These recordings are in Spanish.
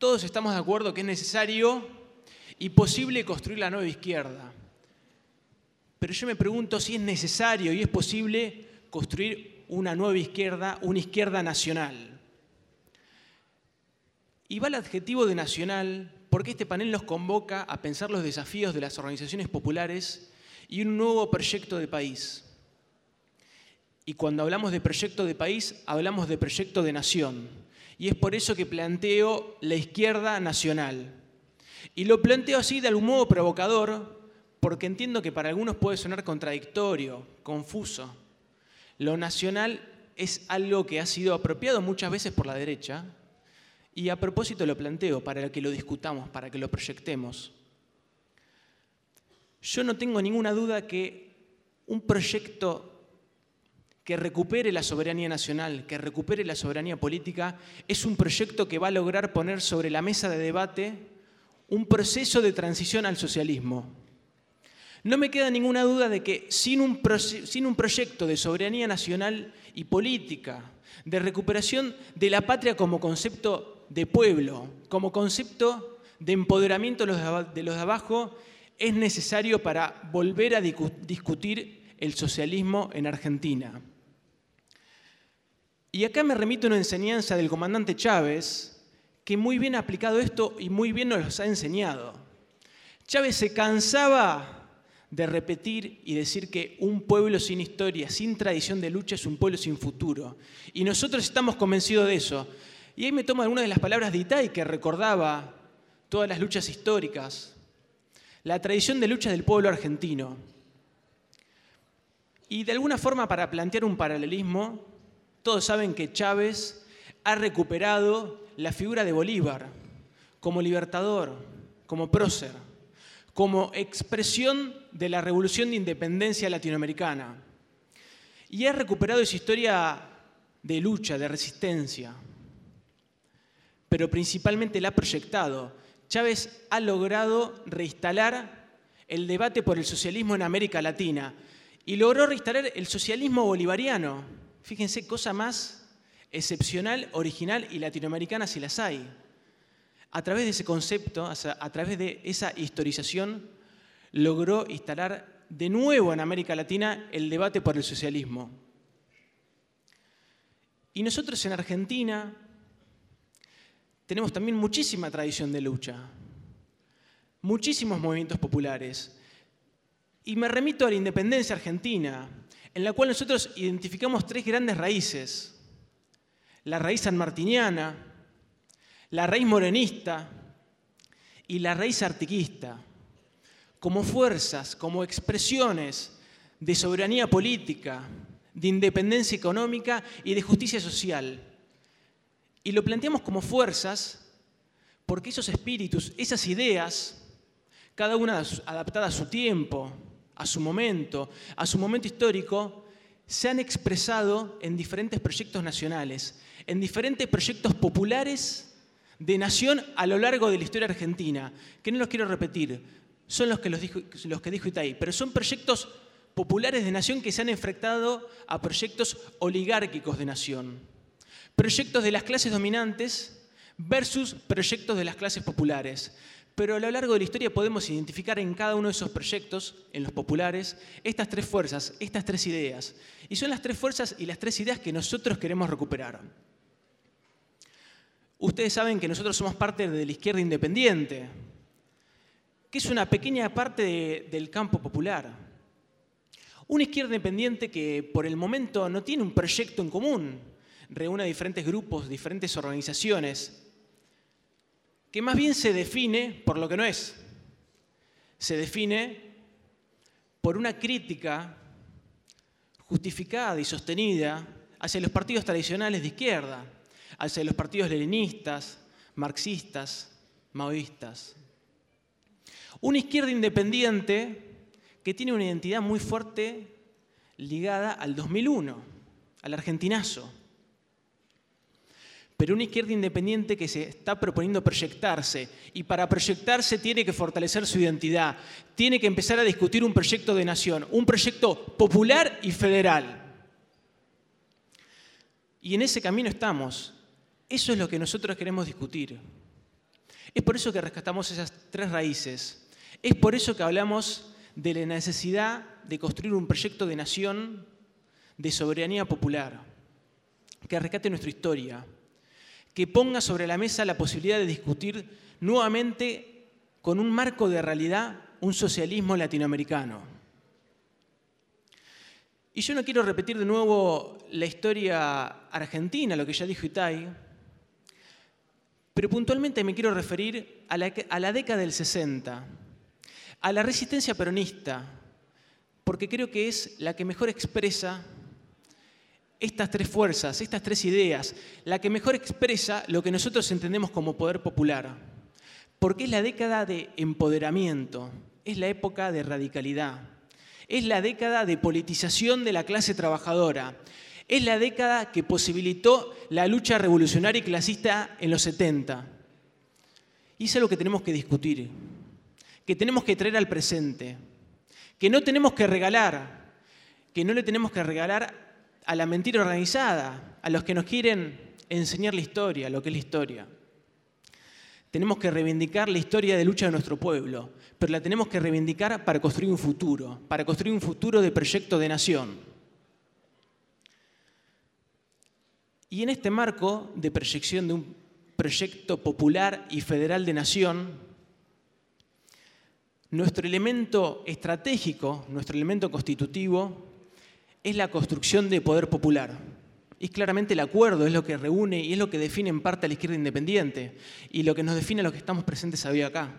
Todos estamos de acuerdo que es necesario y posible construir la nueva izquierda. Pero yo me pregunto si es necesario y es posible construir una nueva izquierda, una izquierda nacional. Y va el adjetivo de nacional porque este panel nos convoca a pensar los desafíos de las organizaciones populares y un nuevo proyecto de país. Y cuando hablamos de proyecto de país, hablamos de proyecto de nación. Y es por eso que planteo la izquierda nacional. Y lo planteo así de algún modo provocador, porque entiendo que para algunos puede sonar contradictorio, confuso. Lo nacional es algo que ha sido apropiado muchas veces por la derecha, y a propósito lo planteo para que lo discutamos, para que lo proyectemos. Yo no tengo ninguna duda que un proyecto que recupere la soberanía nacional, que recupere la soberanía política, es un proyecto que va a lograr poner sobre la mesa de debate un proceso de transición al socialismo. No me queda ninguna duda de que sin un proyecto de soberanía nacional y política, de recuperación de la patria como concepto de pueblo, como concepto de empoderamiento de los de abajo, es necesario para volver a discutir el socialismo en Argentina. Y acá me remito a una enseñanza del comandante Chávez, que muy bien ha aplicado esto y muy bien nos ha enseñado. Chávez se cansaba de repetir y decir que un pueblo sin historia, sin tradición de lucha, es un pueblo sin futuro. Y nosotros estamos convencidos de eso. Y ahí me tomo algunas de las palabras de Itay, que recordaba todas las luchas históricas, la tradición de lucha del pueblo argentino. Y de alguna forma, para plantear un paralelismo, todos saben que Chávez ha recuperado la figura de Bolívar como libertador, como prócer, como expresión de la revolución de independencia latinoamericana. Y ha recuperado esa historia de lucha, de resistencia, pero principalmente la ha proyectado. Chávez ha logrado reinstalar el debate por el socialismo en América Latina y logró reinstalar el socialismo bolivariano. Fíjense, cosa más excepcional, original y latinoamericana si las hay. A través de ese concepto, a través de esa historización, logró instalar de nuevo en América Latina el debate por el socialismo. Y nosotros en Argentina tenemos también muchísima tradición de lucha, muchísimos movimientos populares. Y me remito a la independencia argentina, en la cual nosotros identificamos tres grandes raíces: la raíz sanmartiniana, la raíz morenista y la raíz artiquista, como fuerzas, como expresiones de soberanía política, de independencia económica y de justicia social. Y lo planteamos como fuerzas porque esos espíritus, esas ideas, cada una adaptada a su tiempo, a su momento histórico, se han expresado en diferentes proyectos nacionales, en diferentes proyectos populares de nación a lo largo de la historia argentina, que no los quiero repetir, son los que dijo Itay, pero son proyectos populares de nación que se han enfrentado a proyectos oligárquicos de nación, proyectos de las clases dominantes versus proyectos de las clases populares. Pero a lo largo de la historia podemos identificar en cada uno de esos proyectos, en los populares, estas tres fuerzas, estas tres ideas. Y son las tres fuerzas y las tres ideas que nosotros queremos recuperar. Ustedes saben que nosotros somos parte de la izquierda independiente, que es una pequeña parte del campo popular. Una izquierda independiente que por el momento no tiene un proyecto en común, reúne a diferentes grupos, diferentes organizaciones, que más bien se define por lo que no es. Se define por una crítica justificada y sostenida hacia los partidos tradicionales de izquierda, hacia los partidos leninistas, marxistas, maoístas. Una izquierda independiente que tiene una identidad muy fuerte ligada al 2001, al argentinazo. Pero una izquierda independiente que se está proponiendo proyectarse, y para proyectarse tiene que fortalecer su identidad, tiene que empezar a discutir un proyecto de nación, un proyecto popular y federal. Y en ese camino estamos. Eso es lo que nosotros queremos discutir. Es por eso que rescatamos esas tres raíces. Es por eso que hablamos de la necesidad de construir un proyecto de nación de soberanía popular, que rescate nuestra historia, que ponga sobre la mesa la posibilidad de discutir nuevamente con un marco de realidad un socialismo latinoamericano. Y yo no quiero repetir de nuevo la historia argentina, lo que ya dijo Itay, pero puntualmente me quiero referir a la década del 60, a la resistencia peronista, porque creo que es la que mejor expresa estas tres fuerzas, estas tres ideas, la que mejor expresa lo que nosotros entendemos como poder popular, porque es la década de empoderamiento, es la época de radicalidad, es la década de politización de la clase trabajadora, es la década que posibilitó la lucha revolucionaria y clasista en los 70. Y es algo que tenemos que discutir, que tenemos que traer al presente, que no tenemos que regalar, que no le tenemos que regalar a la mentira organizada, a los que nos quieren enseñar la historia, lo que es la historia. Tenemos que reivindicar la historia de lucha de nuestro pueblo, pero la tenemos que reivindicar para construir un futuro de proyecto de nación. Y en este marco de proyección de un proyecto popular y federal de nación, nuestro elemento estratégico, nuestro elemento constitutivo, es la construcción de poder popular. Y claramente el acuerdo es lo que reúne y es lo que define en parte a la izquierda independiente y lo que nos define a los que estamos presentes hoy acá.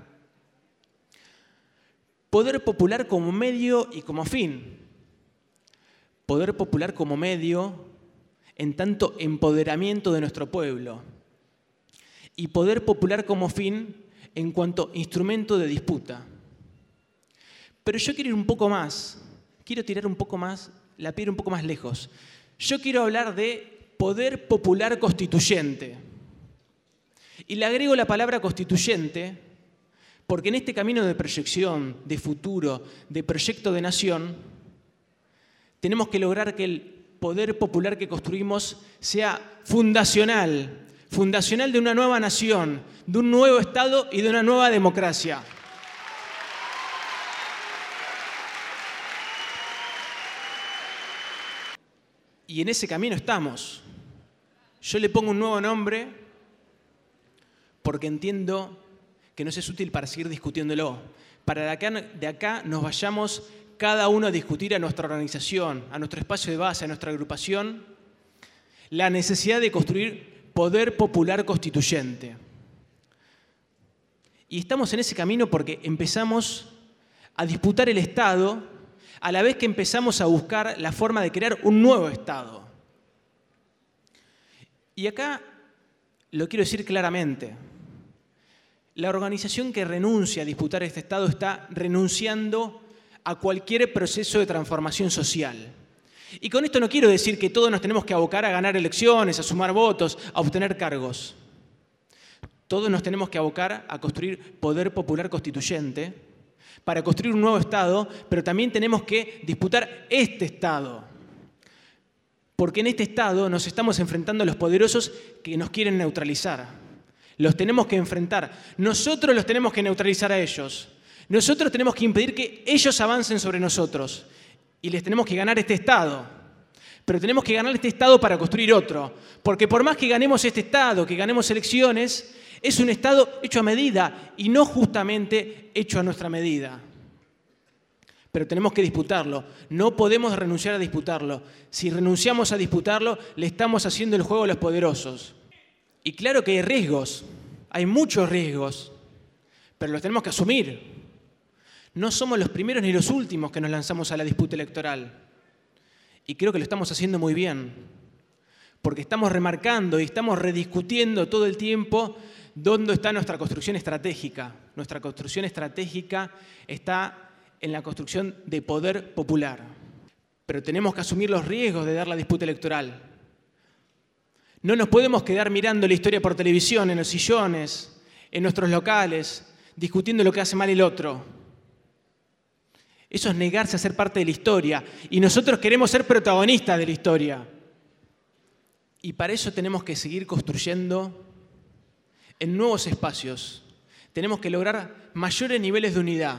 Poder popular como medio y como fin. Poder popular como medio en tanto empoderamiento de nuestro pueblo. Y poder popular como fin en cuanto instrumento de disputa. Pero yo quiero ir un poco más, quiero tirar un poco más la piedra un poco más lejos. Yo quiero hablar de poder popular constituyente. Y le agrego la palabra constituyente porque en este camino de proyección, de futuro, de proyecto de nación, tenemos que lograr que el poder popular que construimos sea fundacional de una nueva nación, de un nuevo Estado y de una nueva democracia. Y en ese camino estamos. Yo le pongo un nuevo nombre porque entiendo que nos es útil para seguir discutiéndolo. Para de acá nos vayamos cada uno a discutir a nuestra organización, a nuestro espacio de base, a nuestra agrupación, la necesidad de construir poder popular constituyente. Y estamos en ese camino porque empezamos a disputar el Estado a la vez que empezamos a buscar la forma de crear un nuevo Estado. Y acá lo quiero decir claramente. La organización que renuncia a disputar este Estado está renunciando a cualquier proceso de transformación social. Y con esto no quiero decir que todos nos tenemos que abocar a ganar elecciones, a sumar votos, a obtener cargos. Todos nos tenemos que abocar a construir poder popular constituyente para construir un nuevo Estado, pero también tenemos que disputar este Estado. Porque en este Estado nos estamos enfrentando a los poderosos que nos quieren neutralizar. Los tenemos que enfrentar. Nosotros los tenemos que neutralizar a ellos. Nosotros tenemos que impedir que ellos avancen sobre nosotros. Y les tenemos que ganar este Estado. Pero tenemos que ganar este Estado para construir otro. Porque por más que ganemos este Estado, que ganemos elecciones, es un Estado hecho a medida y no justamente hecho a nuestra medida. Pero tenemos que disputarlo. No podemos renunciar a disputarlo. Si renunciamos a disputarlo, le estamos haciendo el juego a los poderosos. Y claro que hay riesgos, hay muchos riesgos, pero los tenemos que asumir. No somos los primeros ni los últimos que nos lanzamos a la disputa electoral. Y creo que lo estamos haciendo muy bien, porque estamos remarcando y estamos rediscutiendo todo el tiempo dónde está nuestra construcción estratégica. Nuestra construcción estratégica está en la construcción de poder popular. Pero tenemos que asumir los riesgos de dar la disputa electoral. No nos podemos quedar mirando la historia por televisión, en los sillones, en nuestros locales, discutiendo lo que hace mal el otro. Eso es negarse a ser parte de la historia. Y nosotros queremos ser protagonistas de la historia. Y para eso tenemos que seguir construyendo en nuevos espacios, Tenemos que lograr mayores niveles de unidad.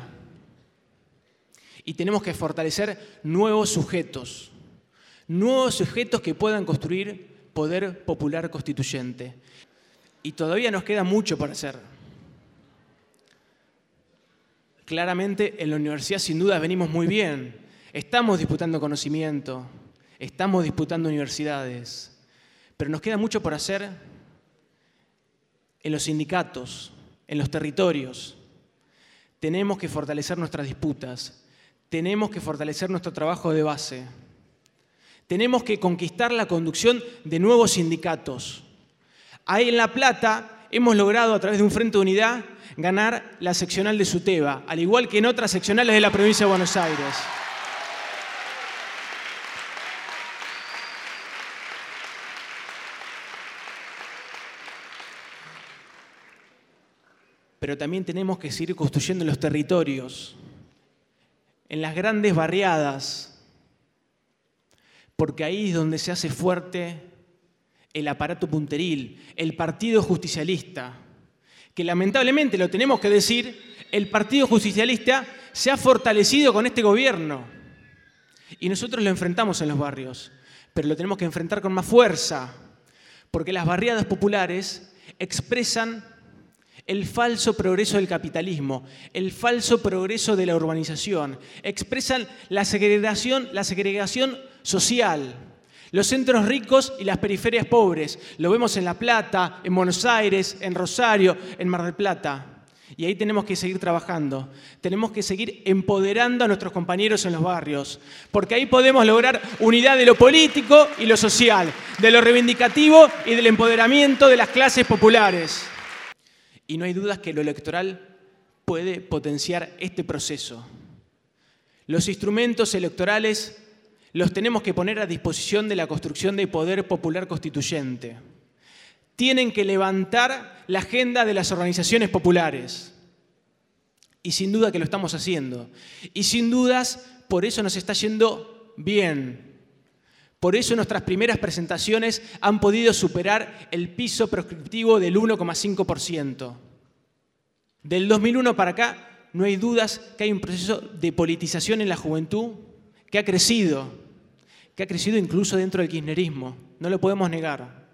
Y tenemos que fortalecer nuevos sujetos que puedan construir poder popular constituyente. Y todavía nos queda mucho por hacer. Claramente en la universidad sin duda venimos muy bien. Estamos disputando conocimiento, estamos disputando universidades, pero nos queda mucho por hacer en los sindicatos, en los territorios. Tenemos que fortalecer nuestras disputas, tenemos que fortalecer nuestro trabajo de base, tenemos que conquistar la conducción de nuevos sindicatos. Ahí en La Plata hemos logrado a través de un Frente de Unidad ganar la seccional de Suteba, al igual que en otras seccionales de la provincia de Buenos Aires. Pero también tenemos que seguir construyendo los territorios, en las grandes barriadas, porque ahí es donde se hace fuerte el aparato punteril, el partido justicialista, que lamentablemente, lo tenemos que decir, el partido justicialista se ha fortalecido con este gobierno. Y nosotros lo enfrentamos en los barrios, pero lo tenemos que enfrentar con más fuerza, porque las barriadas populares expresan el falso progreso del capitalismo, el falso progreso de la urbanización, expresan la segregación social, los centros ricos y las periferias pobres. Lo vemos en La Plata, en Buenos Aires, en Rosario, en Mar del Plata. Y ahí tenemos que seguir trabajando, tenemos que seguir empoderando a nuestros compañeros en los barrios, porque ahí podemos lograr unidad de lo político y lo social, de lo reivindicativo y del empoderamiento de las clases populares. Y no hay dudas que lo electoral puede potenciar este proceso. Los instrumentos electorales los tenemos que poner a disposición de la construcción de poder popular constituyente. Tienen que levantar la agenda de las organizaciones populares. Y sin duda que lo estamos haciendo. Y sin dudas, por eso nos está yendo bien. Por eso nuestras primeras presentaciones han podido superar el piso proscriptivo del 1,5%. Del 2001 para acá, no hay dudas que hay un proceso de politización en la juventud que ha crecido incluso dentro del kirchnerismo. No lo podemos negar.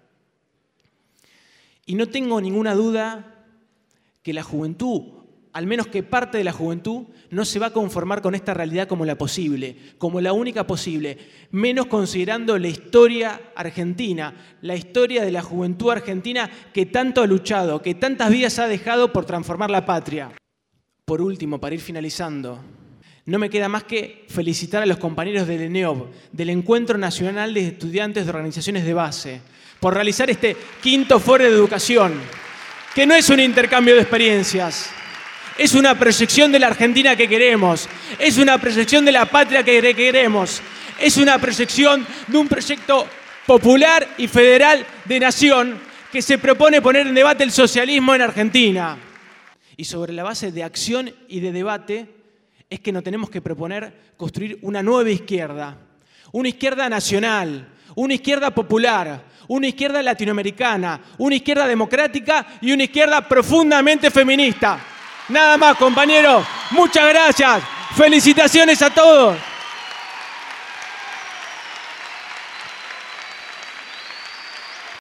Y no tengo ninguna duda que la juventud, al menos que parte de la juventud, no se va a conformar con esta realidad como la posible, como la única posible, menos considerando la historia argentina, la historia de la juventud argentina que tanto ha luchado, que tantas vidas ha dejado por transformar la patria. Por último, para ir finalizando, no me queda más que felicitar a los compañeros del ENEOB, del Encuentro Nacional de Estudiantes de Organizaciones de Base, por realizar este 5º Foro de Educación, que no es un intercambio de experiencias, es una proyección de la Argentina que queremos, es una proyección de la patria que queremos, es una proyección de un proyecto popular y federal de nación que se propone poner en debate el socialismo en Argentina. Y sobre la base de acción y de debate es que nos tenemos que proponer construir una nueva izquierda, una izquierda nacional, una izquierda popular, una izquierda latinoamericana, una izquierda democrática y una izquierda profundamente feminista. Nada más, compañeros. Muchas gracias. Felicitaciones a todos.